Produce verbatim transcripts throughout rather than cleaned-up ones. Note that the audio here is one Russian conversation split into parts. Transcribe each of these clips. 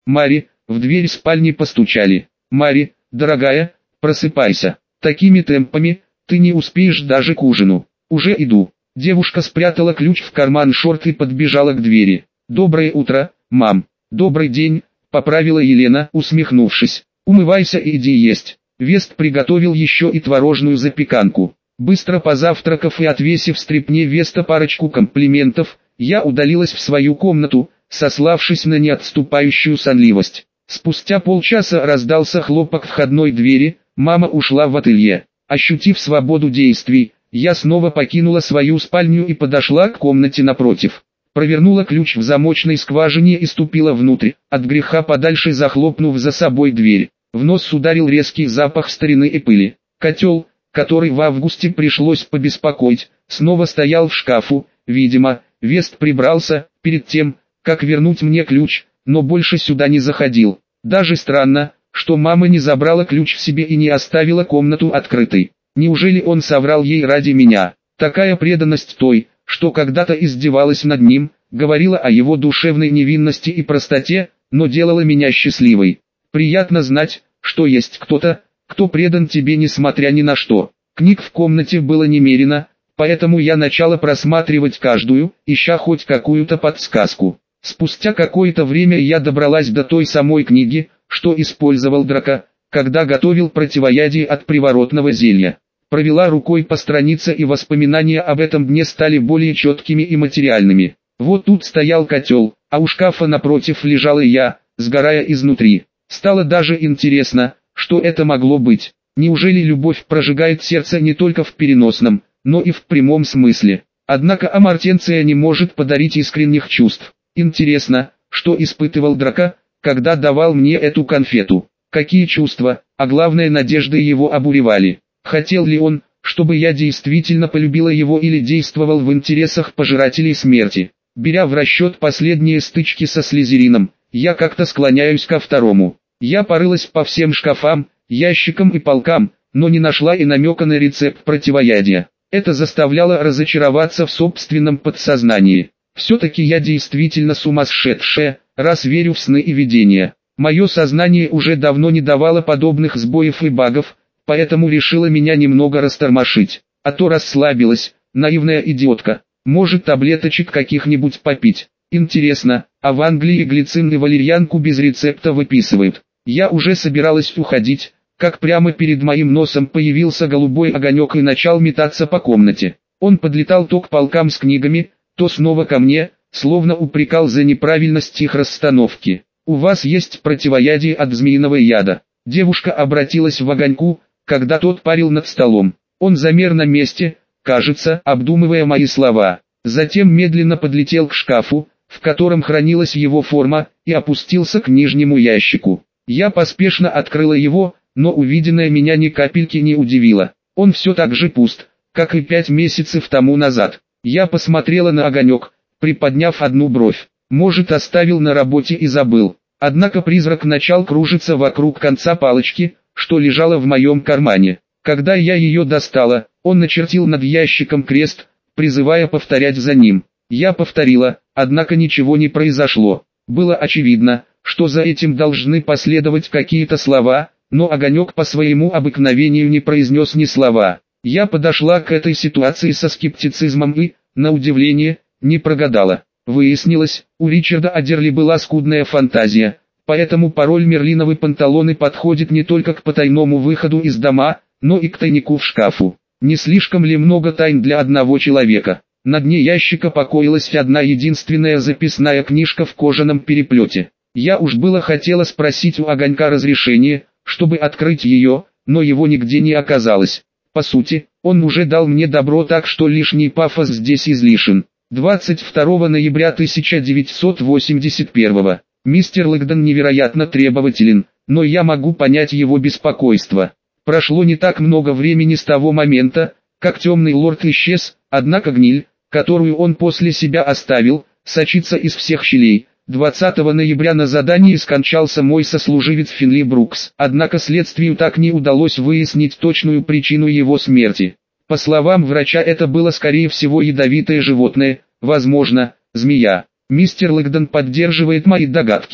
Мари, в дверь спальни постучали. Мари, дорогая, просыпайся. Такими темпами, ты не успеешь даже к ужину. Уже иду. Девушка спрятала ключ в карман шорт и подбежала к двери. Доброе утро, мам. Добрый день, поправила Елена, усмехнувшись. Умывайся и иди есть. Вест приготовил еще и творожную запеканку. Быстро позавтракав и отвесив стряпне Веста парочку комплиментов, я удалилась в свою комнату, сославшись на неотступающую сонливость. Спустя полчаса раздался хлопок входной двери, мама ушла в ателье. Ощутив свободу действий, я снова покинула свою спальню и подошла к комнате напротив. Провернула ключ в замочной скважине и ступила внутрь, от греха подальше захлопнув за собой дверь. В нос ударил резкий запах старины и пыли. Котел, который в августе пришлось побеспокоить, снова стоял в шкафу. Видимо, Вест прибрался перед тем, как вернуть мне ключ, но больше сюда не заходил. Даже странно, что мама не забрала ключ в себе и не оставила комнату открытой. Неужели он соврал ей ради меня? Такая преданность той, что когда-то издевалась над ним, говорила о его душевной невинности и простоте, но делала меня счастливой. Приятно знать, что есть кто-то, кто предан тебе несмотря ни на что. Книг в комнате было немерено, поэтому я начала просматривать каждую, ища хоть какую-то подсказку. Спустя какое-то время я добралась до той самой книги, что использовал Драко, когда готовил противоядие от приворотного зелья. Провела рукой по странице, и воспоминания об этом дне стали более четкими и материальными. Вот тут стоял котел, а у шкафа напротив лежала я, сгорая изнутри. Стало даже интересно, что это могло быть. Неужели любовь прожигает сердце не только в переносном, но и в прямом смысле? Однако амартенция не может подарить искренних чувств. Интересно, что испытывал Драко, когда давал мне эту конфету? Какие чувства, а главное надежды его обуревали? Хотел ли он, чтобы я действительно полюбила его, или действовал в интересах пожирателей смерти? Беря в расчет последние стычки со Слизерином, я как-то склоняюсь ко второму. Я порылась по всем шкафам, ящикам и полкам, но не нашла и намека на рецепт противоядия. Это заставляло разочароваться в собственном подсознании. Все-таки я действительно сумасшедшая, раз верю в сны и видения. Мое сознание уже давно не давало подобных сбоев и багов, поэтому решила меня немного растормошить. А то расслабилась, наивная идиотка. Может, таблеточек каких-нибудь попить. Интересно, а в Англии глицин и валерьянку без рецепта выписывают? Я уже собиралась уходить, как прямо перед моим носом появился голубой огонек и начал метаться по комнате. Он подлетал то к полкам с книгами, то снова ко мне, словно упрекал за неправильность их расстановки. «У вас есть противоядие от змеиного яда». Девушка обратилась в огоньку, когда тот парил над столом. Он замер на месте, кажется, обдумывая мои слова. Затем медленно подлетел к шкафу, в котором хранилась его форма, и опустился к нижнему ящику. Я поспешно открыла его, но увиденное меня ни капельки не удивило. Он все так же пуст, как и пять месяцев тому назад. Я посмотрела на огонек, приподняв одну бровь. Может, оставил на работе и забыл. Однако призрак начал кружиться вокруг конца палочки, что лежала в моем кармане. Когда я ее достала, он начертил над ящиком крест, призывая повторять за ним. Я повторила, однако ничего не произошло. Было очевидно, что за этим должны последовать какие-то слова, но огонек по своему обыкновению не произнес ни слова. Я подошла к этой ситуации со скептицизмом и, на удивление, не прогадала. Выяснилось, у Ричарда Адерли была скудная фантазия, поэтому пароль «Мерлиновы панталоны» подходит не только к потайному выходу из дома, но и к тайнику в шкафу. Не слишком ли много тайн для одного человека? На дне ящика покоилась одна единственная записная книжка в кожаном переплете. Я уж было хотела спросить у огонька разрешение, чтобы открыть ее, но его нигде не оказалось. По сути, он уже дал мне добро, так что лишний пафос здесь излишен. двадцать второго ноября тысяча девятьсот восемьдесят первого. Мистер Лэгдон невероятно требователен, но я могу понять его беспокойство. Прошло не так много времени с того момента, как темный лорд исчез, однако гниль, которую он после себя оставил, сочится из всех щелей. двадцатого ноября на задании скончался мой сослуживец Финли Брукс, однако следствию так не удалось выяснить точную причину его смерти. По словам врача, это было скорее всего ядовитое животное, возможно, змея. Мистер Лэгдон поддерживает мои догадки,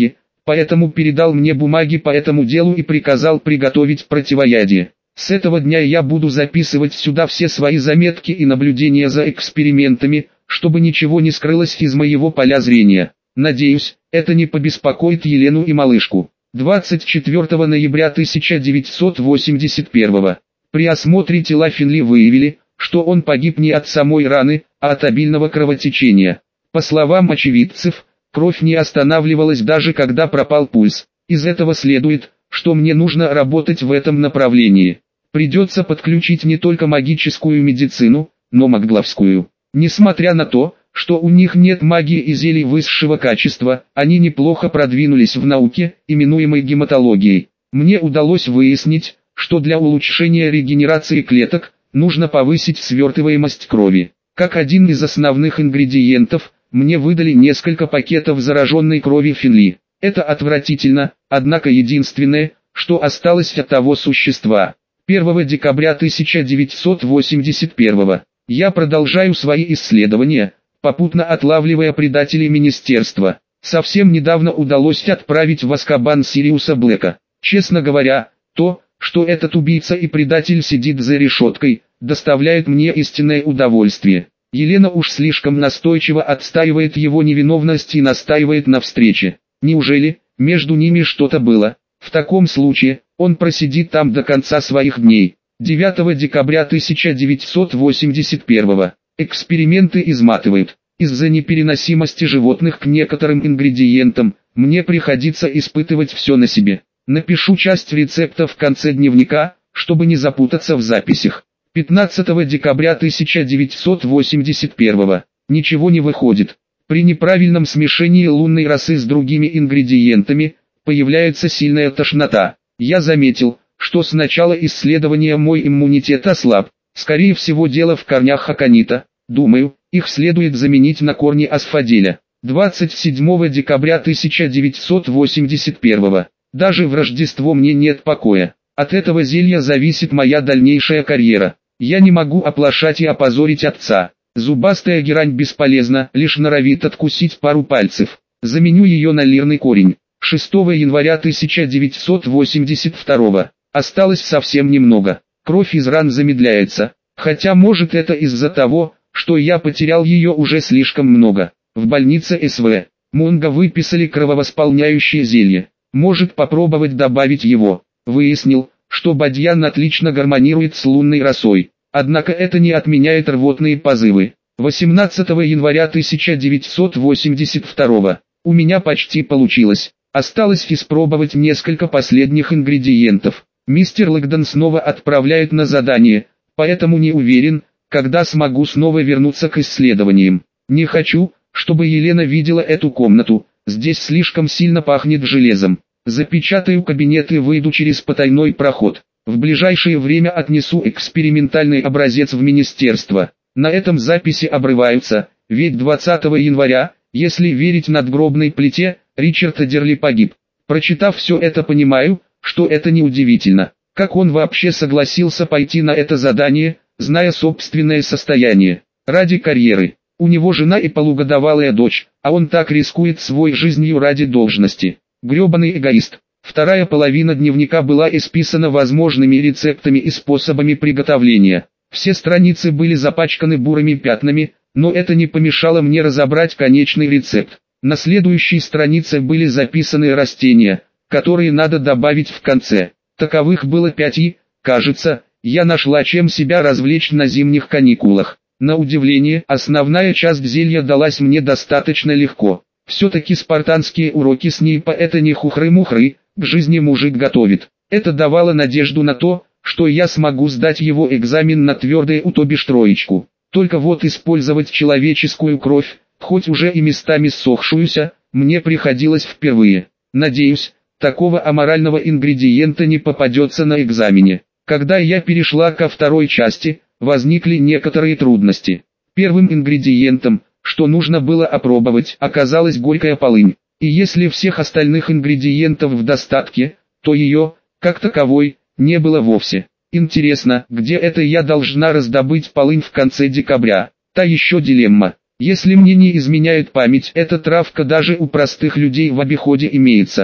поэтому передал мне бумаги по этому делу и приказал приготовить противоядие. С этого дня я буду записывать сюда все свои заметки и наблюдения за экспериментами, чтобы ничего не скрылось из моего поля зрения. Надеюсь, это не побеспокоит Елену и малышку. двадцать четвёртого ноября тысяча девятьсот восемьдесят первого. При осмотре тела Финли выявили, что он погиб не от самой раны, а от обильного кровотечения. По словам очевидцев, кровь не останавливалась даже когда пропал пульс. Из этого следует, что мне нужно работать в этом направлении. Придется подключить не только магическую медицину, но магловскую. Несмотря на то, что у них нет магии и зелий высшего качества, они неплохо продвинулись в науке, именуемой гематологией. Мне удалось выяснить, что для улучшения регенерации клеток, нужно повысить свертываемость крови. Как один из основных ингредиентов, мне выдали несколько пакетов зараженной крови Финли. Это отвратительно, однако единственное, что осталось от того существа. первого декабря тысяча девятьсот восемьдесят первого. Я продолжаю свои исследования, попутно отлавливая предателей министерства. Совсем недавно удалось отправить в Азкабан Сириуса Блэка. Честно говоря, то, что этот убийца и предатель сидит за решеткой, доставляет мне истинное удовольствие. Елена уж слишком настойчиво отстаивает его невиновность и настаивает на встрече. Неужели между ними что-то было? В таком случае, он просидит там до конца своих дней. девятого декабря тысяча девятьсот восемьдесят первого. Эксперименты изматывают. Из-за непереносимости животных к некоторым ингредиентам, мне приходится испытывать все на себе. Напишу часть рецепта в конце дневника, чтобы не запутаться в записях. пятнадцатого декабря тысяча девятьсот восемьдесят первого. Ничего не выходит. При неправильном смешении лунной росы с другими ингредиентами, появляется сильная тошнота. Я заметил, что с начала исследования мой иммунитет ослаб. Скорее всего дело в корнях аконита. Думаю, их следует заменить на корни асфаделя. двадцать седьмого декабря тысяча девятьсот восемьдесят первого. Даже в Рождество мне нет покоя. От этого зелья зависит моя дальнейшая карьера. Я не могу оплошать и опозорить отца. Зубастая герань бесполезна, лишь норовит откусить пару пальцев. Заменю ее на лирный корень. шестого января тысяча девятьсот восемьдесят второго. Осталось совсем немного. Кровь из ран замедляется. Хотя может это из-за того, что я потерял ее уже слишком много. В больнице СВ. Монго выписали крововосполняющее зелье. Может попробовать добавить его. Выяснил, что бадьян отлично гармонирует с лунной росой. Однако это не отменяет рвотные позывы. восемнадцатого января тысяча девятьсот восемьдесят второго. У меня почти получилось. Осталось испробовать несколько последних ингредиентов. Мистер Лэгдон снова отправляет на задание, поэтому не уверен, когда смогу снова вернуться к исследованиям. Не хочу, чтобы Елена видела эту комнату, здесь слишком сильно пахнет железом. Запечатаю кабинет и выйду через потайной проход. В ближайшее время отнесу экспериментальный образец в министерство. На этом записи обрываются, ведь двадцатого января, если верить надгробной плите, Ричард Эдерли погиб. Прочитав все это, понимаю, что это неудивительно. Как он вообще согласился пойти на это задание, зная собственное состояние? Ради карьеры. У него жена и полугодовалая дочь, а он так рискует своей жизнью ради должности. Гребаный эгоист. Вторая половина дневника была исписана возможными рецептами и способами приготовления. Все страницы были запачканы бурыми пятнами, но это не помешало мне разобрать конечный рецепт. На следующей странице были записаны растения, которые надо добавить в конце. Таковых было пять и, кажется, я нашла чем себя развлечь на зимних каникулах. На удивление, основная часть зелья далась мне достаточно легко. Все-таки спартанские уроки Снейпа это не хухры-мухры, к жизни мужик готовит. Это давало надежду на то, что я смогу сдать его экзамен на твердое у то бишь троечку. Только вот использовать человеческую кровь, хоть уже и местами ссохшуюся, мне приходилось впервые. Надеюсь, такого аморального ингредиента не попадется на экзамене. Когда я перешла ко второй части, возникли некоторые трудности. Первым ингредиентом, что нужно было опробовать, оказалась горькая полынь. И если всех остальных ингредиентов в достатке, то ее, как таковой, не было вовсе. Интересно, где это я должна раздобыть полынь в конце декабря? Та еще дилемма. Если мне не изменяет память, эта травка даже у простых людей в обиходе имеется.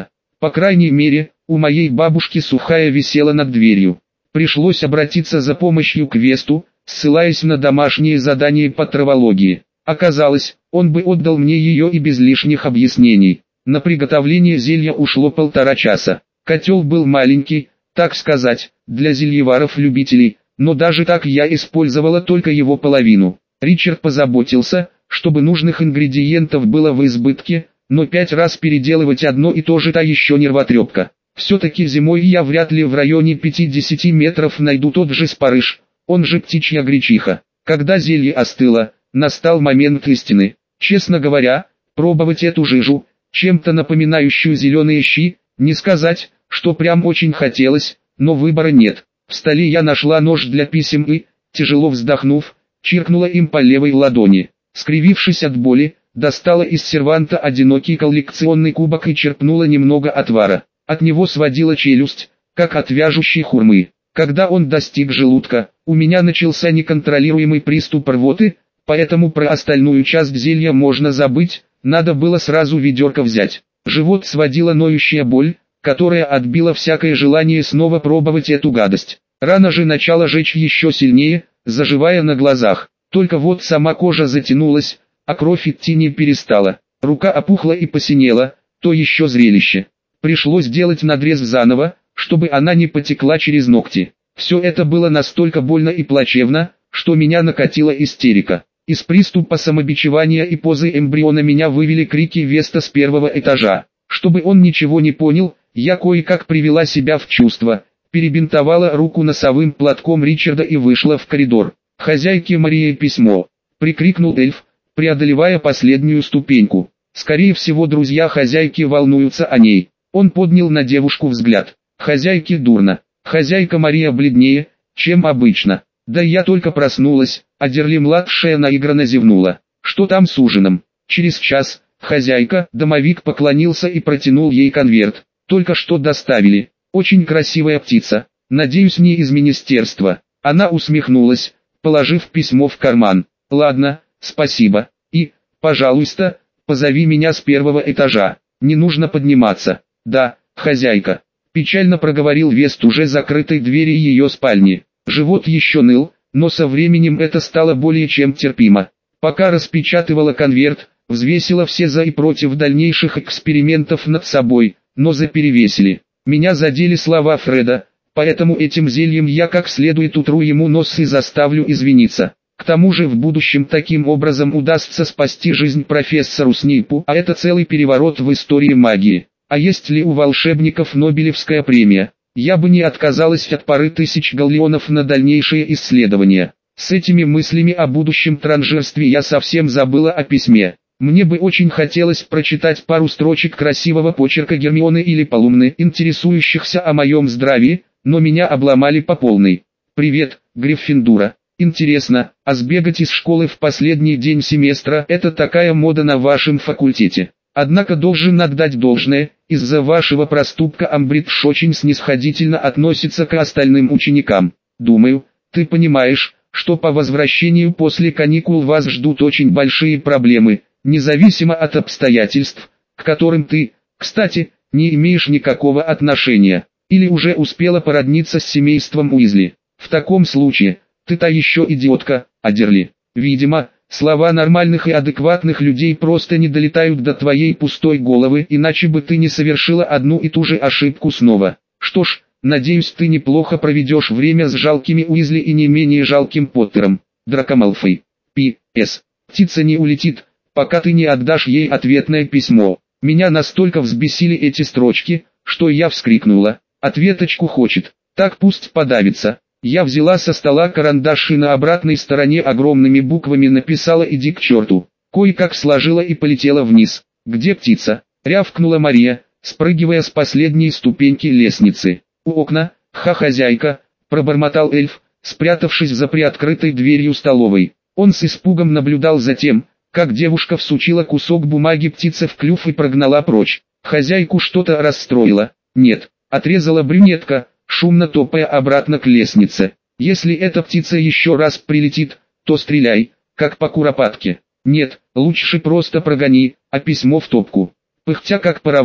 По крайней мере, у моей бабушки сухая висела над дверью. Пришлось обратиться за помощью к Весту, ссылаясь на домашние задания по травологии. Оказалось, он бы отдал мне ее и без лишних объяснений. На приготовление зелья ушло полтора часа. Котел был маленький, так сказать, для зельеваров-любителей, но даже так я использовала только его половину. Ричард позаботился, чтобы нужных ингредиентов было в избытке, но пять раз переделывать одно и то же та еще нервотрепка. Все-таки зимой я вряд ли в районе пятидесяти метров найду тот же спарыш, он же птичья гречиха. Когда зелье остыло, настал момент истины. Честно говоря, пробовать эту жижу, чем-то напоминающую зеленые щи, не сказать, что прям очень хотелось, но выбора нет. В столе я нашла нож для писем и, тяжело вздохнув, чиркнула им по левой ладони. Скривившись от боли, достала из серванта одинокий коллекционный кубок и черпнула немного отвара. От него сводила челюсть, как от вяжущей хурмы. Когда он достиг желудка, у меня начался неконтролируемый приступ рвоты, поэтому про остальную часть зелья можно забыть, надо было сразу ведерко взять. Живот сводила ноющая боль, которая отбила всякое желание снова пробовать эту гадость. Рана же начала жечь еще сильнее, заживая на глазах. Только вот сама кожа затянулась, а кровь идти не перестала. Рука опухла и посинела, то еще зрелище. Пришлось делать надрез заново, чтобы она не потекла через ногти. Все это было настолько больно и плачевно, что меня накатила истерика. Из приступа самобичевания и позы эмбриона меня вывели крики Веста с первого этажа. Чтобы он ничего не понял, я кое-как привела себя в чувство, перебинтовала руку носовым платком Ричарда и вышла в коридор. «Хозяйке Марии письмо!» — прикрикнул эльф, преодолевая последнюю ступеньку. Скорее всего, друзья хозяйки волнуются о ней. Он поднял на девушку взгляд. Хозяйке дурно. Хозяйка Мария бледнее, чем обычно. Да я только проснулась, а Дерли-младшая наигранно зевнула. Что там с ужином? Через час, хозяйка, домовик поклонился и протянул ей конверт. Только что доставили. Очень красивая птица. Надеюсь, не из министерства. Она усмехнулась, положив письмо в карман. Ладно, спасибо. И, пожалуйста, позови меня с первого этажа. Не нужно подниматься. Да, хозяйка. Печально проговорил Вест уже закрытой двери ее спальни. Живот еще ныл, но со временем это стало более чем терпимо. Пока распечатывала конверт, взвесила все за и против дальнейших экспериментов над собой, но заперевесили. Меня задели слова Фреда, поэтому этим зельем я как следует утру ему нос и заставлю извиниться. К тому же в будущем таким образом удастся спасти жизнь профессору Снейпу, а это целый переворот в истории магии. А есть ли у волшебников Нобелевская премия? Я бы не отказалась от пары тысяч галлеонов на дальнейшие исследования. С этими мыслями о будущем транжирстве я совсем забыла о письме. Мне бы очень хотелось прочитать пару строчек красивого почерка Гермионы или Полумны, интересующихся о моем здравии, но меня обломали по полной. «Привет, Гриффиндура. Интересно, а сбегать из школы в последний день семестра – это такая мода на вашем факультете? Однако должен отдать должное, из-за вашего проступка Амбридж очень снисходительно относится к остальным ученикам. Думаю, ты понимаешь, что по возвращению после каникул вас ждут очень большие проблемы, независимо от обстоятельств, к которым ты, кстати, не имеешь никакого отношения, или уже успела породниться с семейством Уизли. В таком случае, ты та еще идиотка, Адерли. Видимо, слова нормальных и адекватных людей просто не долетают до твоей пустой головы, иначе бы ты не совершила одну и ту же ошибку снова. Что ж, надеюсь, ты неплохо проведешь время с жалкими Уизли и не менее жалким Поттером. Драко Малфой. Пи эс. Птица не улетит, пока ты не отдашь ей ответное письмо. Меня настолько взбесили эти строчки, что я вскрикнула. Ответочку хочет. Так пусть подавится. Я взяла со стола карандаш и на обратной стороне огромными буквами написала «иди к черту». Кое-как сложила и полетела вниз. «Где птица?» — рявкнула Мария, спрыгивая с последней ступеньки лестницы. «У окна, ха-хозяйка», — пробормотал эльф, спрятавшись за приоткрытой дверью столовой. Он с испугом наблюдал за тем, как девушка всучила кусок бумаги птице в клюв и прогнала прочь. Хозяйку что-то расстроило. «Нет», — отрезала брюнетка, шумно топая обратно к лестнице. «Если эта птица еще раз прилетит, то стреляй, как по куропатке. Нет, лучше просто прогони, а письмо в топку». Пыхтя как паровоз,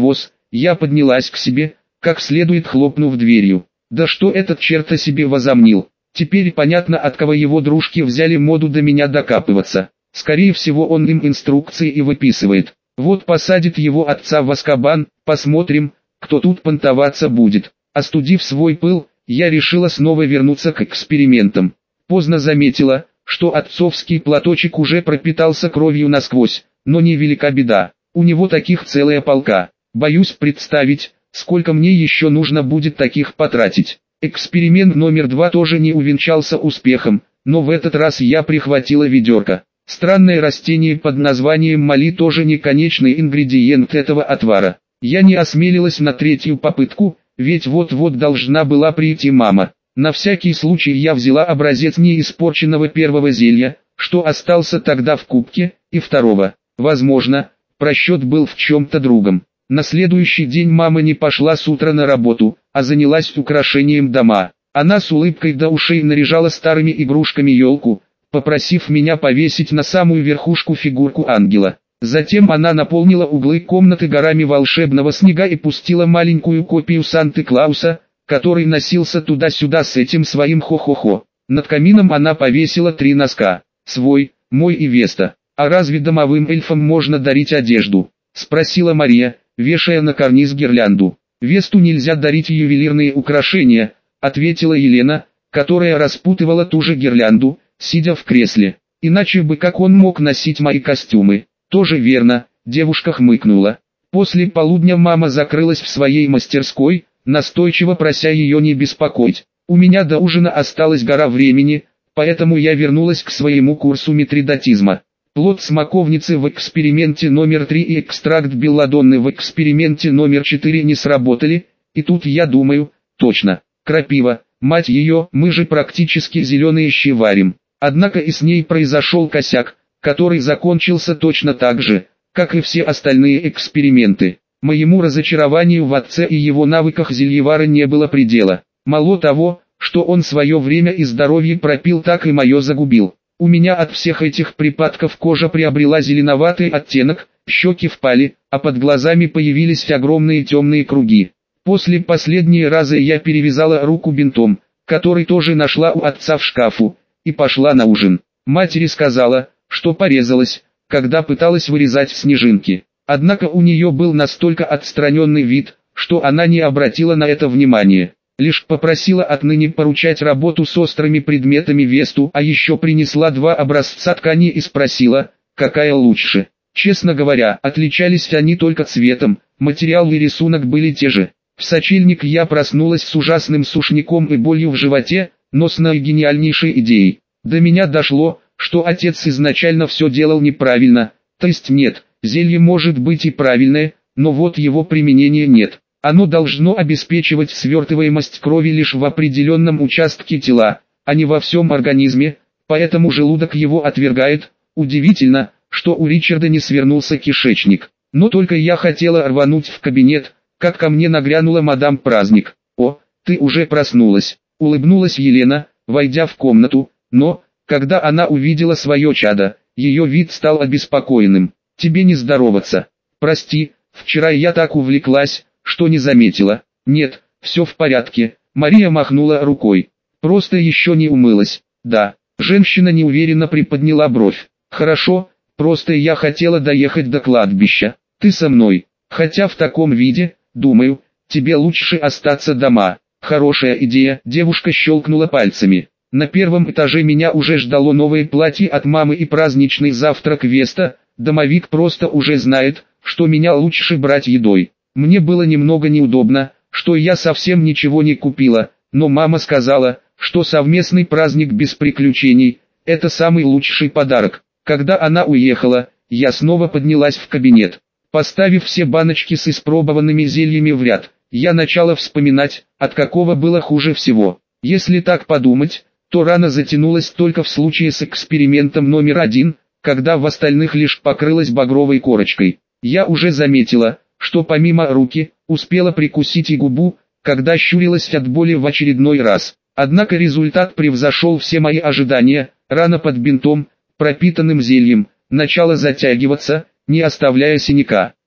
Я поднялась к себе, как следует хлопнув дверью. Да что этот черт о себе возомнил? Теперь понятно, от кого его дружки взяли моду до меня докапываться. Скорее всего, он им инструкции и выписывает. Вот посадит его отца в Азкабан, посмотрим, кто тут понтоваться будет. Остудив свой пыл, я решила снова вернуться к экспериментам. Поздно заметила, что отцовский платочек уже пропитался кровью насквозь, но не велика беда. У него таких целая полка. Боюсь представить, сколько мне еще нужно будет таких потратить. Эксперимент номер два тоже не увенчался успехом, но в этот раз я прихватила ведерко. Странное растение под названием мали тоже не конечный ингредиент этого отвара. Я не осмелилась на третью попытку, ведь вот-вот должна была прийти мама. На всякий случай я взяла образец неиспорченного первого зелья, что остался тогда в кубке, и второго. Возможно, просчет был в чем-то другом. На следующий день мама не пошла с утра на работу, а занялась украшением дома. Она с улыбкой до ушей наряжала старыми игрушками елку, попросив меня повесить на самую верхушку фигурку ангела. Затем она наполнила углы комнаты горами волшебного снега и пустила маленькую копию Санты-Клауса, который носился туда-сюда с этим своим хо-хо-хо. Над камином она повесила три носка: свой, мой и Веста. «А разве домовым эльфам можно дарить одежду?» — спросила Мария, вешая на карниз гирлянду. «Весту нельзя дарить ювелирные украшения», — ответила Елена, которая распутывала ту же гирлянду, сидя в кресле. «Иначе бы как он мог носить мои костюмы?» «Тоже верно», — девушка хмыкнула. После полудня мама закрылась в своей мастерской, настойчиво прося ее не беспокоить. У меня до ужина осталась гора времени, поэтому я вернулась к своему курсу митридатизма. Плод смоковницы в эксперименте номер три и экстракт белладонны в эксперименте номер четыре не сработали, и тут я думаю, точно, крапива, мать ее, мы же практически зеленые щи варим. Однако и с ней произошел косяк, который закончился точно так же, как и все остальные эксперименты. Моему разочарованию в отце и его навыках зельевара не было предела. Мало того, что он свое время и здоровье пропил, так и мое загубил. У меня от всех этих припадков кожа приобрела зеленоватый оттенок, щеки впали, а под глазами появились огромные темные круги. После последние раза я перевязала руку бинтом, который тоже нашла у отца в шкафу, и пошла на ужин. Матери сказала, что порезалась, когда пыталась вырезать снежинки. Однако у нее был настолько отстраненный вид, что она не обратила на это внимания. Лишь попросила отныне поручать работу с острыми предметами Весту, а еще принесла два образца ткани и спросила, какая лучше. Честно говоря, отличались они только цветом, материал и рисунок были те же. В сочельник я проснулась с ужасным сушняком и болью в животе, но с наигениальнейшей идеей. До меня дошло, что отец изначально все делал неправильно, то есть нет, зелье может быть и правильное, но вот его применения нет. Оно должно обеспечивать свертываемость крови лишь в определенном участке тела, а не во всем организме, поэтому желудок его отвергает. Удивительно, что у Ричарда не свернулся кишечник. Но только я хотела рвануть в кабинет, как ко мне нагрянула мадам Праздник. «О, ты уже проснулась», — улыбнулась Елена, войдя в комнату, но, когда она увидела свое чадо, ее вид стал обеспокоенным. «Тебе не здороваться. Прости, вчера я так увлеклась, что не заметила». «Нет, все в порядке», — Мария махнула рукой. «Просто еще не умылась». «Да». Женщина неуверенно приподняла бровь. «Хорошо, просто я хотела доехать до кладбища. Ты со мной. Хотя в таком виде, думаю, тебе лучше остаться дома». «Хорошая идея», — девушка щелкнула пальцами. На первом этаже меня уже ждало новое платье от мамы и праздничный завтрак Веста. Домовик просто уже знает, что меня лучше брать едой. Мне было немного неудобно, что я совсем ничего не купила, но мама сказала, что совместный праздник без приключений – это самый лучший подарок. Когда она уехала, я снова поднялась в кабинет. Поставив все баночки с испробованными зельями в ряд, я начала вспоминать, от какого было хуже всего. Если так подумать, то рана затянулась только в случае с экспериментом номер один, когда в остальных лишь покрылась багровой корочкой. Я уже заметила, что помимо руки, успела прикусить и губу, когда щурилась от боли в очередной раз. Однако результат превзошел все мои ожидания. Рана под бинтом, пропитанным зельем, начала затягиваться, не оставляя синяка. То,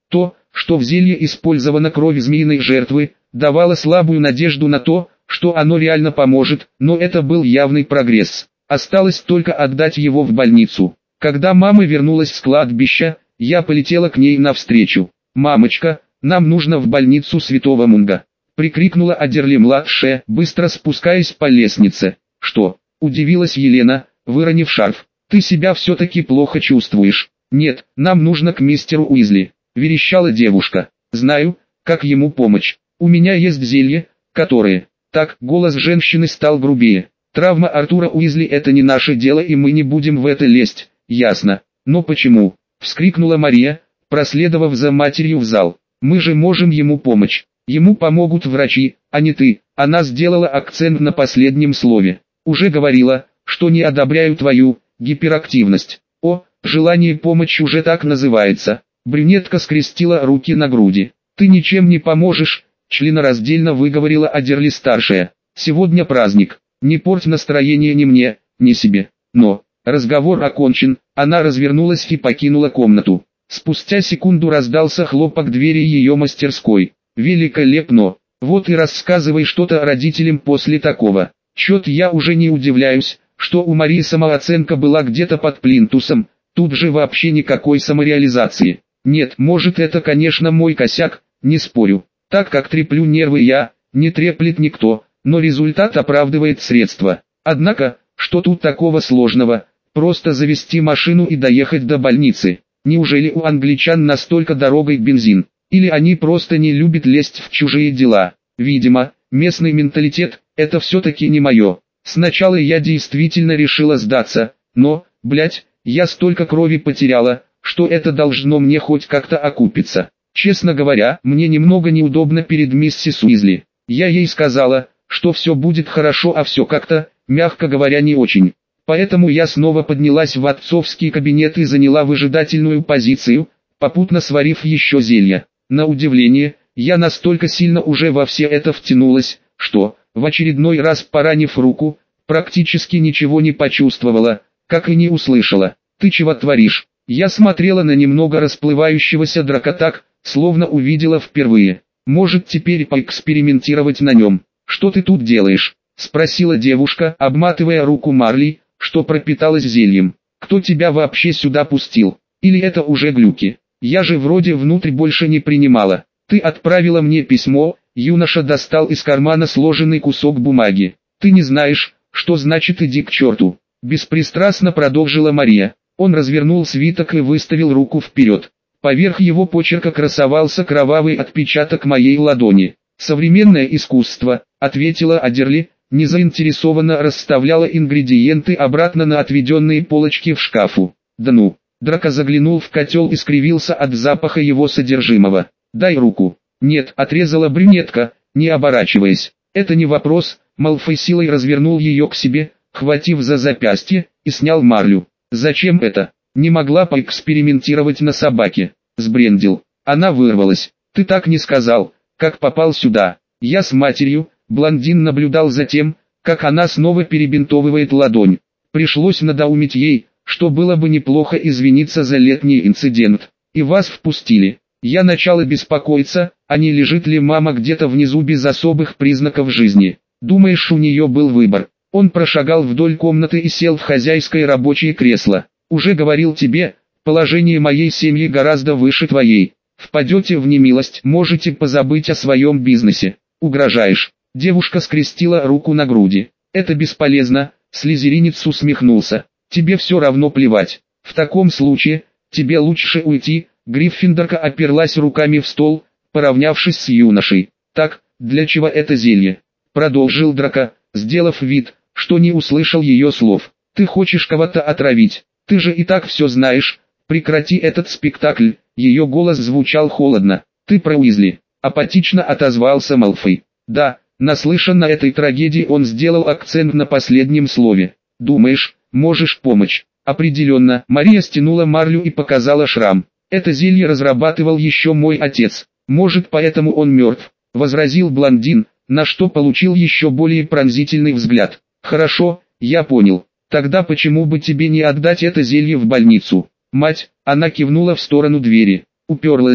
что в зелье использована кровь змеиной жертвы, давало слабую надежду на то, что оно реально поможет, но это был явный прогресс. Осталось только отдать его в больницу. Когда мама вернулась с кладбища, я полетела к ней навстречу. «Мамочка, нам нужно в больницу Святого Мунга!» — прикрикнула Адерли-младшая, быстро спускаясь по лестнице. «Что?» — удивилась Елена, выронив шарф. «Ты себя все-таки плохо чувствуешь?» «Нет, нам нужно к мистеру Уизли», — верещала девушка. «Знаю, как ему помочь. У меня есть зелье, которое...» Так, голос женщины стал грубее. «Травма Артура Уизли — это не наше дело, и мы не будем в это лезть, ясно? Но почему?» — вскрикнула Мария, проследовав за матерью в зал. «Мы же можем ему помочь. Ему помогут врачи, а не ты». Она сделала акцент на последнем слове. «Уже говорила, что не одобряю твою гиперактивность». «О, желание помочи уже так называется». Брюнетка скрестила руки на груди. «Ты ничем не поможешь», — членораздельно выговорила Адерли-старшая. «Сегодня праздник. Не порть настроение ни мне, ни себе». Но, разговор окончен, она развернулась и покинула комнату. Спустя секунду раздался хлопок двери ее мастерской. «Великолепно! Вот и рассказывай что-то родителям после такого». Чет я уже не удивляюсь, что у Марии самооценка была где-то под плинтусом, тут же вообще никакой самореализации. Нет, может это конечно мой косяк, не спорю. Так как треплю нервы я, не треплет никто, но результат оправдывает средства. Однако, что тут такого сложного, просто завести машину и доехать до больницы? Неужели у англичан настолько дорогой бензин? Или они просто не любят лезть в чужие дела? Видимо, местный менталитет – это все-таки не мое. Сначала я действительно решила сдаться, но, блять, я столько крови потеряла, что это должно мне хоть как-то окупиться. Честно говоря, мне немного неудобно перед миссис Уизли. Я ей сказала, что все будет хорошо, а все как-то, мягко говоря, не очень. Поэтому я снова поднялась в отцовский кабинет и заняла выжидательную позицию, попутно сварив еще зелья. На удивление, я настолько сильно уже во все это втянулась, что, в очередной раз поранив руку, практически ничего не почувствовала, как и не услышала. «Ты чего творишь?» Я смотрела на немного расплывающегося драка так, словно увидела впервые. «Может теперь поэкспериментировать на нем?» «Что ты тут делаешь?» — спросила девушка, обматывая руку марлей, что пропиталась зельем. «Кто тебя вообще сюда пустил? Или это уже глюки? Я же вроде внутрь больше не принимала. Ты отправила мне письмо». Юноша достал из кармана сложенный кусок бумаги. «Ты не знаешь, что значит «иди к черту»?» Беспристрастно продолжила Мария. Он развернул свиток и выставил руку вперед. Поверх его почерка красовался кровавый отпечаток моей ладони. «Современное искусство», — ответила Адерли, незаинтересованно расставляла ингредиенты обратно на отведенные полочки в шкафу. «Да ну!» Драко заглянул в котел и скривился от запаха его содержимого. «Дай руку». «Нет», — отрезала брюнетка, не оборачиваясь. «Это не вопрос», — Малфой силой развернул ее к себе, хватив за запястье, и снял марлю. «Зачем это? Не могла поэкспериментировать на собаке». Сбрендил. Она вырвалась. «Ты так не сказал, как попал сюда». Я с матерью, блондин наблюдал за тем, как она снова перебинтовывает ладонь. Пришлось надоумить ей, что было бы неплохо извиниться за летний инцидент. «И вас впустили». Я начала беспокоиться, а не лежит ли мама где-то внизу без особых признаков жизни. «Думаешь, у нее был выбор?» Он прошагал вдоль комнаты и сел в хозяйское рабочее кресло. «Уже говорил тебе, положение моей семьи гораздо выше твоей. Впадете в немилость, можете позабыть о своем бизнесе. Угрожаешь». Девушка скрестила руку на груди. «Это бесполезно», — слизеринец усмехнулся. «Тебе все равно плевать. В таком случае, тебе лучше уйти». Гриффиндорка оперлась руками в стол, поравнявшись с юношей. «Так, для чего это зелье?» Продолжил Драко, сделав вид, что не услышал ее слов. «Ты хочешь кого-то отравить? Ты же и так все знаешь. Прекрати этот спектакль». Ее голос звучал холодно. «Ты про Уизли?» Апатично отозвался Малфой. «Да». Наслышан о этой трагедии, он сделал акцент на последнем слове. «Думаешь, можешь помочь?» «Определенно». Мария стянула марлю и показала шрам. «Это зелье разрабатывал еще мой отец. Может, поэтому он мертв», — возразил блондин, на что получил еще более пронзительный взгляд. «Хорошо, я понял. Тогда почему бы тебе не отдать это зелье в больницу?» Мать, она кивнула в сторону двери, уперлась,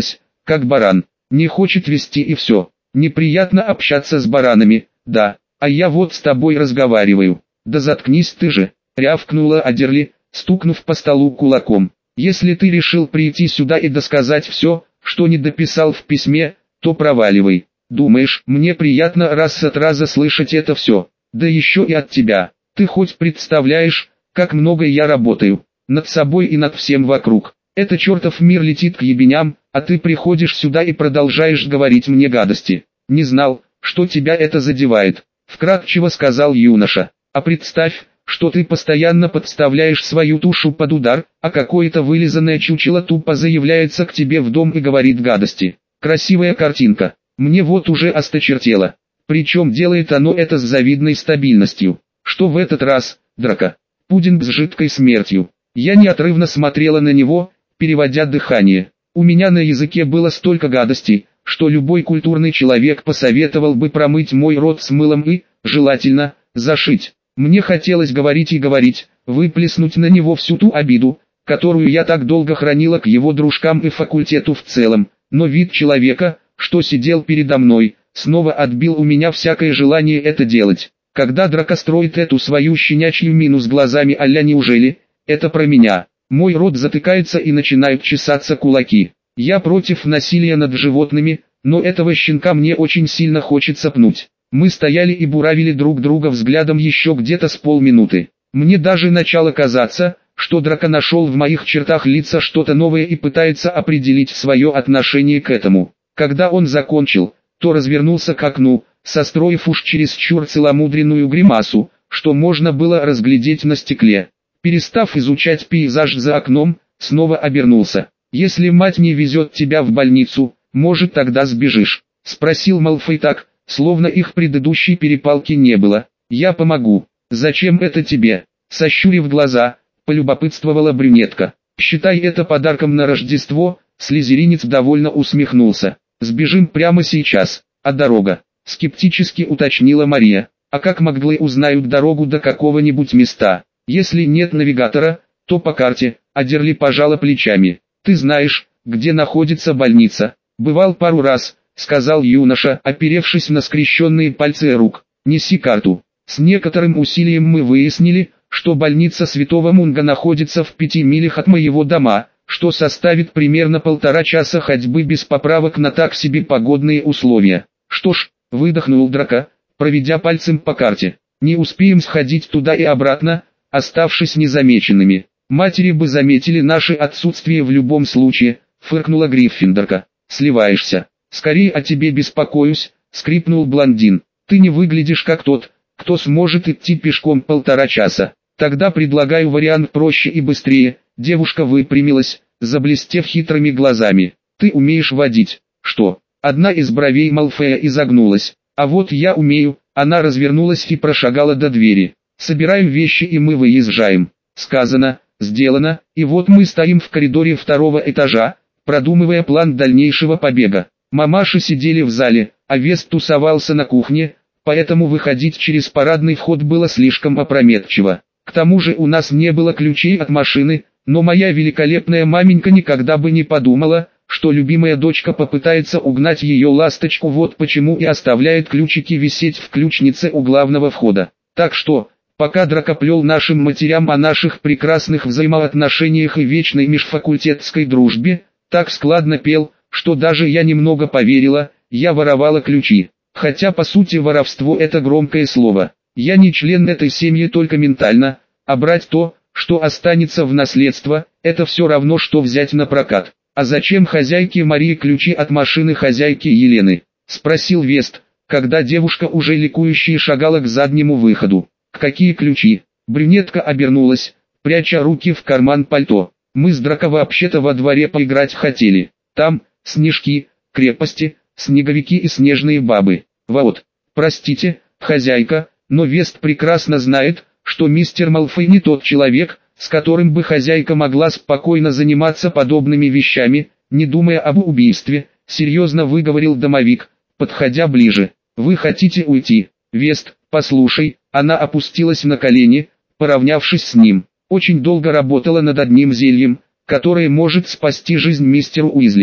как баран. Не хочет вести и все. Неприятно общаться с баранами, да, а я вот с тобой разговариваю. Да заткнись ты же, рявкнула Адерли, стукнув по столу кулаком. Если ты решил прийти сюда и досказать все, что не дописал в письме, то проваливай. Думаешь, мне приятно раз от раза слышать это все, да еще и от тебя. Ты хоть представляешь, как много я работаю, над собой и над всем вокруг. Это чертов мир летит к ебеням, а ты приходишь сюда и продолжаешь говорить мне гадости. Не знал, что тебя это задевает, вкратчиво сказал юноша. А представь, что ты постоянно подставляешь свою тушу под удар, а какое-то вылизанное чучело тупо заявляется к тебе в дом и говорит гадости. Красивая картинка, мне вот уже осточертело. Причем делает оно это с завидной стабильностью. Что в этот раз, драка? Пудинг с жидкой смертью. Я неотрывно смотрела на него, переводя дыхание. У меня на языке было столько гадостей, что любой культурный человек посоветовал бы промыть мой рот с мылом и, желательно, зашить. Мне хотелось говорить и говорить, выплеснуть на него всю ту обиду, которую я так долго хранила к его дружкам и факультету в целом, но вид человека, что сидел передо мной, снова отбил у меня всякое желание это делать. Когда драка строит эту свою щенячью мину с глазами а-ля неужели, это про меня. Мой рот затыкается и начинают чесаться кулаки. Я против насилия над животными, но этого щенка мне очень сильно хочется пнуть. Мы стояли и буравили друг друга взглядом еще где-то с полминуты. Мне даже начало казаться, что драка нашел в моих чертах лица что-то новое и пытается определить свое отношение к этому. Когда он закончил, то развернулся к окну, состроив уж чересчур целомудренную гримасу, что можно было разглядеть на стекле. Перестав изучать пейзаж за окном, снова обернулся. «Если мать не везет тебя в больницу, может тогда сбежишь?» — спросил Малфой так, словно их предыдущей перепалки не было. «Я помогу». «Зачем это тебе?» — сощурив глаза, полюбопытствовала брюнетка. «Считай это подарком на Рождество», — слизеринец довольно усмехнулся. «Сбежим прямо сейчас, а дорога?» — скептически уточнила Мария. «А как Макглы узнают дорогу до какого-нибудь места? Если нет навигатора, то по карте», — Адерли пожала плечами. «Ты знаешь, где находится больница?» «Бывал пару раз», — сказал юноша, оперевшись на скрещенные пальцы рук. «Неси карту». С некоторым усилием мы выяснили, что больница Святого Мунга находится в пяти милях от моего дома, что составит примерно полтора часа ходьбы без поправок на так себе погодные условия. «Что ж», — выдохнул драка, проведя пальцем по карте, «не успеем сходить туда и обратно, оставшись незамеченными. Матери бы заметили наше отсутствие в любом случае», — фыркнула Гриффиндорка. «Сливаешься. Скорее о тебе беспокоюсь», — скрипнул блондин. «Ты не выглядишь как тот, кто сможет идти пешком полтора часа. Тогда предлагаю вариант проще и быстрее». Девушка выпрямилась, заблестев хитрыми глазами. «Ты умеешь водить?» «Что?» Одна из бровей Малфоя изогнулась. «А вот я умею». Она развернулась и прошагала до двери. «Собираем вещи и мы выезжаем». Сказано, сделано, и вот мы стоим в коридоре второго этажа, продумывая план дальнейшего побега. Мамаши сидели в зале, а Вест тусовался на кухне, поэтому выходить через парадный вход было слишком опрометчиво. К тому же у нас не было ключей от машины, но моя великолепная маменька никогда бы не подумала, что любимая дочка попытается угнать ее ласточку, вот почему и оставляет ключики висеть в ключнице у главного входа. Так что, пока драка плел нашим матерям о наших прекрасных взаимоотношениях и вечной межфакультетской дружбе, так складно пел, что даже я немного поверила, я воровала ключи. Хотя по сути воровство это громкое слово. Я не член этой семьи только ментально, а брать то, что останется в наследство, это все равно что взять на прокат. «А зачем хозяйке Марии ключи от машины хозяйки Елены?» — спросил Вест, когда девушка уже ликующая шагала к заднему выходу. «Какие ключи?» Брюнетка обернулась, пряча руки в карман пальто. «Мы с Драко вообще-то во дворе поиграть хотели. Там, снежки, крепости, снеговики и снежные бабы. Вот, простите, хозяйка, но Вест прекрасно знает, что мистер Малфой не тот человек, с которым бы хозяйка могла спокойно заниматься подобными вещами, не думая об убийстве», — серьезно выговорил домовик, подходя ближе. «Вы хотите уйти, Вест? Послушай». Она опустилась на колени, поравнявшись с ним. «Очень долго работала над одним зельем, которое может спасти жизнь мистеру Уизли.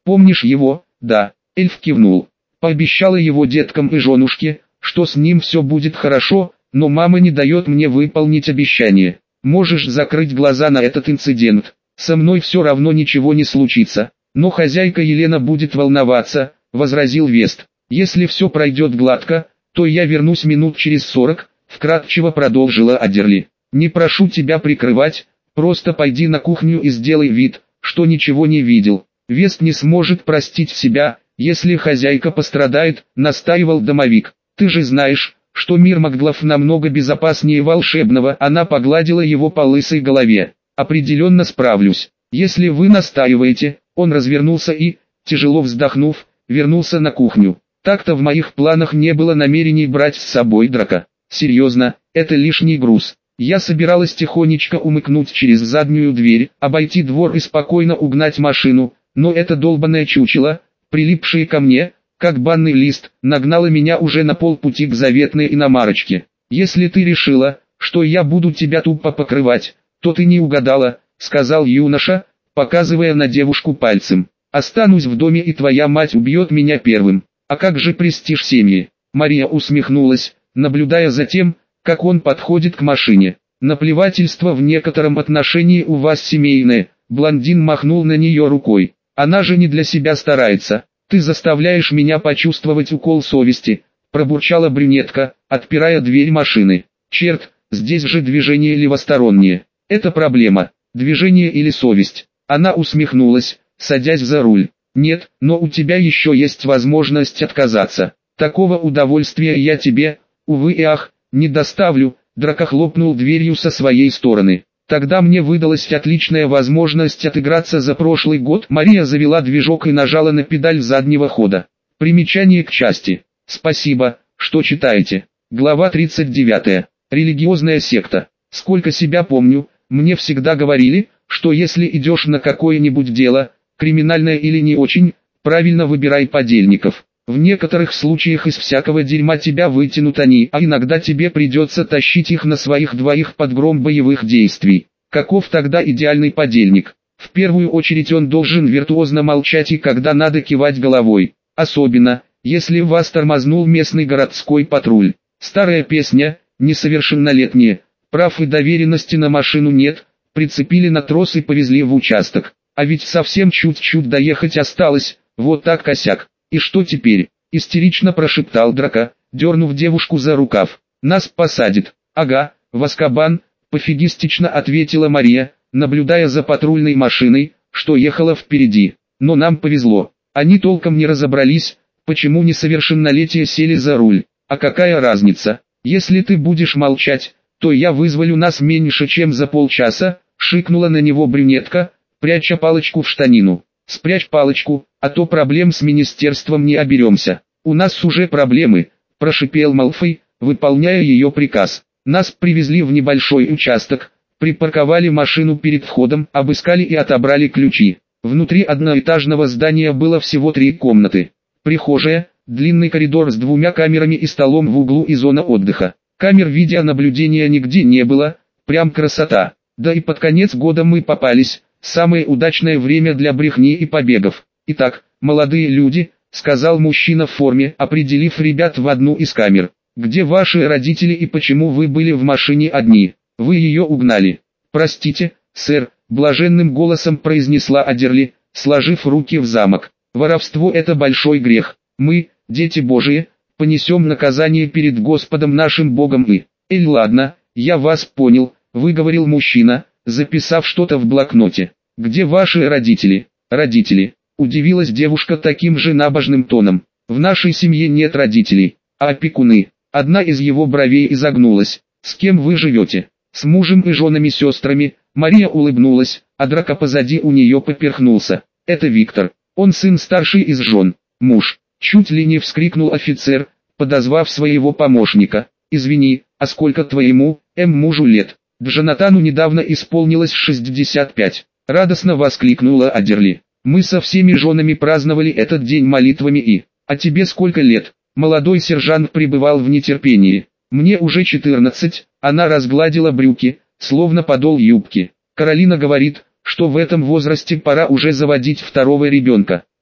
Помнишь его? Да, эльф кивнул. Пообещала его деткам и женушке, что с ним все будет хорошо, но мама не дает мне выполнить обещание. Можешь закрыть глаза на этот инцидент, со мной все равно ничего не случится. Но хозяйка Елена будет волноваться, возразил Вест. Если все пройдет гладко, то я вернусь минут через сорок, вкратчиво продолжила Адерли. Не прошу тебя прикрывать, просто пойди на кухню и сделай вид, что ничего не видел. Вест не сможет простить себя, если хозяйка пострадает, настаивал домовик. Ты же знаешь, что мир Маглов намного безопаснее волшебного. Она погладила его по лысой голове. Определенно справлюсь. Если вы настаиваете. Он развернулся и, тяжело вздохнув, вернулся на кухню. Так-то в моих планах не было намерений брать с собой Драка. Серьезно, это лишний груз. Я собиралась тихонечко умыкнуть через заднюю дверь, обойти двор и спокойно угнать машину, но это долбаное чучело, прилипшее ко мне, как банный лист, нагнало меня уже на полпути к заветной иномарочке. Если ты решила, что я буду тебя тупо покрывать, то ты не угадала, сказал юноша, показывая на девушку пальцем. Останусь в доме и твоя мать убьет меня первым. А как же престиж семьи? Мария усмехнулась, наблюдая за тем, как он подходит к машине. Наплевательство в некотором отношении у вас семейное. Блондин махнул на нее рукой. Она же не для себя старается. Ты заставляешь меня почувствовать укол совести, пробурчала брюнетка, отпирая дверь машины. Черт, здесь же движение левостороннее. Это проблема. Движение или совесть? Она усмехнулась, садясь за руль. Нет, но у тебя еще есть возможность отказаться. Такого удовольствия я тебе, увы и ах, не доставлю. Драко хлопнул дверью со своей стороны. Тогда мне выдалась отличная возможность отыграться за прошлый год. Мария завела движок и нажала на педаль заднего хода. Примечание к части. Спасибо, что читаете. Глава тридцать девятая. Религиозная секта. Сколько себя помню, мне всегда говорили, что если идешь на какое-нибудь дело, криминальное или не очень, правильно выбирай подельников. В некоторых случаях из всякого дерьма тебя вытянут они, а иногда тебе придется тащить их на своих двоих под гром боевых действий. Каков тогда идеальный подельник? В первую очередь он должен виртуозно молчать и когда надо кивать головой. Особенно, если вас тормознул местный городской патруль. Старая песня, несовершеннолетние, прав и доверенности на машину нет, прицепили на трос и повезли в участок. А ведь совсем чуть-чуть доехать осталось, вот так косяк. «И что теперь?» – истерично прошептал Драко, дернув девушку за рукав. «Нас посадит». «Ага, в Азкабан», – пофигистично ответила Мария, наблюдая за патрульной машиной, что ехала впереди. «Но нам повезло. Они толком не разобрались, почему несовершеннолетие сели за руль. А какая разница? Если ты будешь молчать, то я вызволю нас меньше чем за полчаса», – шикнула на него брюнетка, пряча палочку в штанину. «Спрячь палочку, а то проблем с министерством не оберемся. У нас уже проблемы», – прошипел Малфой, выполняя ее приказ. «Нас привезли в небольшой участок, припарковали машину перед входом, обыскали и отобрали ключи. Внутри одноэтажного здания было всего три комнаты. Прихожая, длинный коридор с двумя камерами и столом в углу и зона отдыха. Камер видеонаблюдения нигде не было, прям красота. Да и под конец года мы попались». Самое удачное время для брехни и побегов. «Итак, молодые люди», — сказал мужчина в форме, определив ребят в одну из камер. «Где ваши родители и почему вы были в машине одни? Вы ее угнали». «Простите, сэр», — блаженным голосом произнесла Адерли, сложив руки в замок. «Воровство — это большой грех. Мы, дети Божии, понесем наказание перед Господом нашим Богом и...» «Эль, ладно, я вас понял», — выговорил мужчина, записав что-то в блокноте. «Где ваши родители?» «Родители», — удивилась девушка таким же набожным тоном. «В нашей семье нет родителей, а опекуны». Одна из его бровей изогнулась. «С кем вы живете?» «С мужем и женами-сестрами», — Мария улыбнулась, а Драко позади у нее поперхнулся. «Это Виктор, он сын старший из жен». «Муж», — чуть ли не вскрикнул офицер, подозвав своего помощника. «Извини, а сколько твоему, эм, мужу лет?» Джонатану недавно исполнилось шестьдесят пять. Радостно воскликнула Адерли. «Мы со всеми женами праздновали этот день молитвами и... А тебе сколько лет?» Молодой сержант пребывал в нетерпении. «Мне уже четырнадцать», она разгладила брюки, словно подол юбки. «Каролина говорит, что в этом возрасте пора уже заводить второго ребенка».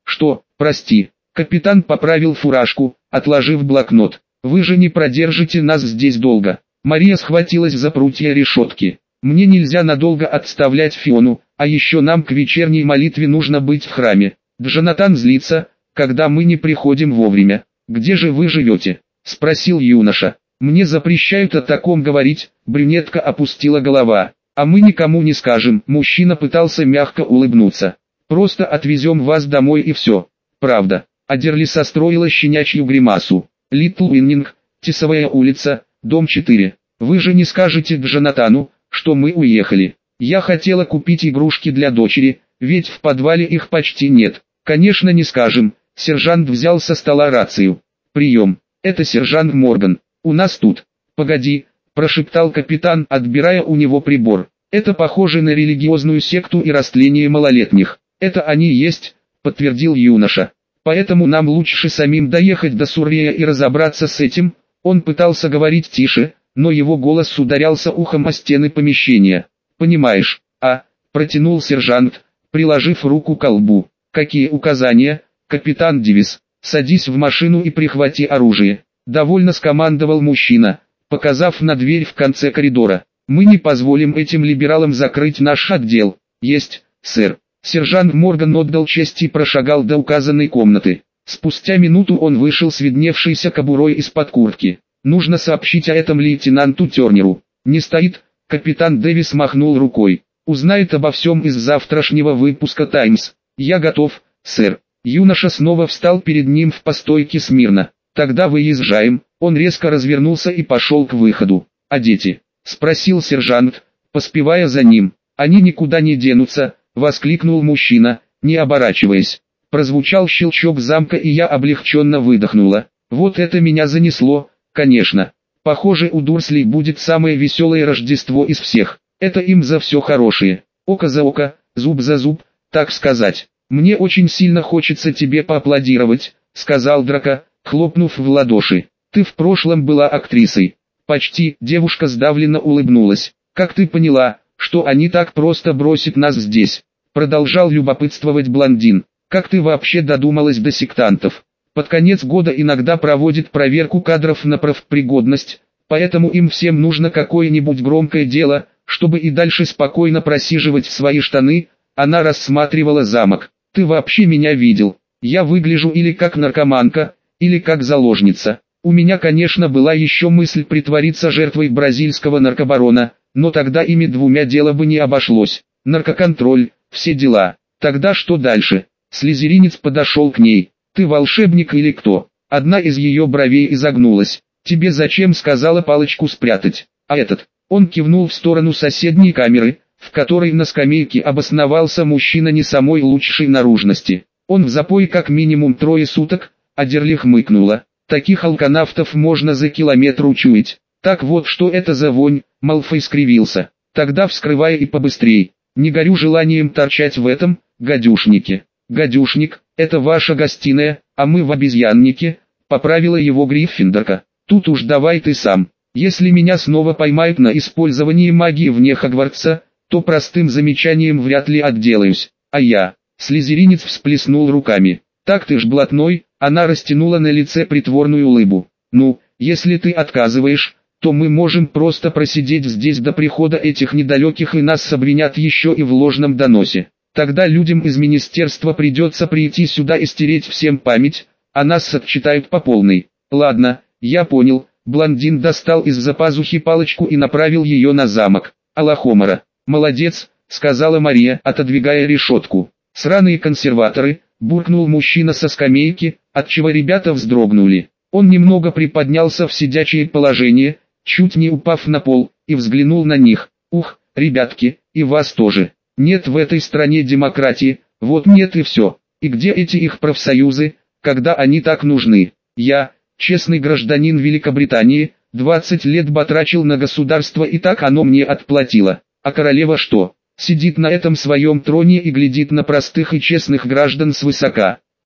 Что, прости. Капитан поправил фуражку, отложив блокнот. Вы же не продержите нас здесь долго. Мария схватилась за прутья решетки. Мне нельзя надолго отставлять Фиону, а еще нам к вечерней молитве нужно быть в храме. Джонатан злится, когда мы не приходим вовремя. Где же вы живете? Спросил юноша. Мне запрещают о таком говорить, брюнетка опустила голова. А мы никому не скажем, мужчина пытался мягко улыбнуться. Просто отвезем вас домой и все. Правда. Адерли состроила щенячью гримасу. Литл Уиннинг, Тисовая улица, дом четыре. Вы же не скажете Джонатану, что мы уехали. Я хотела купить игрушки для дочери, ведь в подвале их почти нет. Конечно не скажем. Сержант взял со стола рацию. Прием. Это сержант Морган. У нас тут. Погоди, прошептал капитан, отбирая у него прибор. Это похоже на религиозную секту и растление малолетних. Это они есть, подтвердил юноша. Поэтому нам лучше самим доехать до Суррея и разобраться с этим. Он пытался говорить тише, но его голос ударялся ухом о стены помещения. Понимаешь, а, протянул сержант, приложив руку к колбу. Какие указания, капитан Дивис? Садись в машину и прихвати оружие. Довольно скомандовал мужчина, показав на дверь в конце коридора. Мы не позволим этим либералам закрыть наш отдел. Есть, сэр. Сержант Морган отдал честь и прошагал до указанной комнаты. Спустя минуту он вышел с видневшейся кобурой из-под куртки. Нужно сообщить о этом лейтенанту Тернеру. Не стоит, капитан Дэвис махнул рукой. Узнает обо всем из завтрашнего выпуска «Таймс». Я готов, сэр. Юноша снова встал перед ним в постойке смирно. Тогда выезжаем. Он резко развернулся и пошел к выходу. А дети? Спросил сержант, поспевая за ним. Они никуда не денутся, воскликнул мужчина, не оборачиваясь. Прозвучал щелчок замка, и я облегченно выдохнула. Вот это меня занесло, конечно. Похоже, у Дурслей будет самое веселое Рождество из всех. Это им за все хорошее. Око за око, зуб за зуб, так сказать. Мне очень сильно хочется тебе поаплодировать, сказал Драко, хлопнув в ладоши. Ты в прошлом была актрисой. Почти, девушка сдавленно улыбнулась. Как ты поняла, что они так просто бросят нас здесь? Продолжал любопытствовать блондин. Как ты вообще додумалась до сектантов? Под конец года иногда проводит проверку кадров на профпригодность, поэтому им всем нужно какое-нибудь громкое дело, чтобы и дальше спокойно просиживать в свои штаны. Она рассматривала замок. Ты вообще меня видел? Я выгляжу или как наркоманка, или как заложница. У меня, конечно, была еще мысль притвориться жертвой бразильского наркобарона, но тогда ими двумя дело бы не обошлось. Наркоконтроль, все дела. Тогда что дальше? Слизеринец подошел к ней. Ты волшебник или кто? Одна из ее бровей изогнулась. Тебе зачем сказала палочку спрятать? А этот? Он кивнул в сторону соседней камеры, в которой на скамейке обосновался мужчина не самой лучшей наружности. Он в запое как минимум трое суток, а Адерли хмыкнула. Таких алканавтов можно за километр учуять. Так вот что это за вонь, Малфой скривился. Тогда вскрывай и побыстрей. Не горю желанием торчать в этом, гадюшнике. Гадюшник, это ваша гостиная, а мы в обезьяннике, поправила его Гриффиндорка. Тут уж давай ты сам. Если меня снова поймают на использовании магии вне Хогвартса, то простым замечанием вряд ли отделаюсь. А я, слизеринец всплеснул руками. Так ты ж блатной, она растянула на лице притворную улыбку. Ну, если ты отказываешь, то мы можем просто просидеть здесь до прихода этих недалеких, и нас обвинят еще и в ложном доносе. Тогда людям из министерства придется прийти сюда и стереть всем память, а нас отчитают по полной. Ладно, я понял. Блондин достал из-за пазухи палочку и направил ее на замок. Алахомора. Молодец, сказала Мария, отодвигая решетку. Сраные консерваторы, буркнул мужчина со скамейки, отчего ребята вздрогнули. Он немного приподнялся в сидячее положение, чуть не упав на пол, и взглянул на них. Ух, ребятки, и вас тоже. Нет в этой стране демократии, вот нет и все. И где эти их профсоюзы, когда они так нужны? Я, честный гражданин Великобритании, двадцать лет батрачил на государство, и так оно мне отплатило. А королева что? Сидит на этом своем троне и глядит на простых и честных граждан свысока.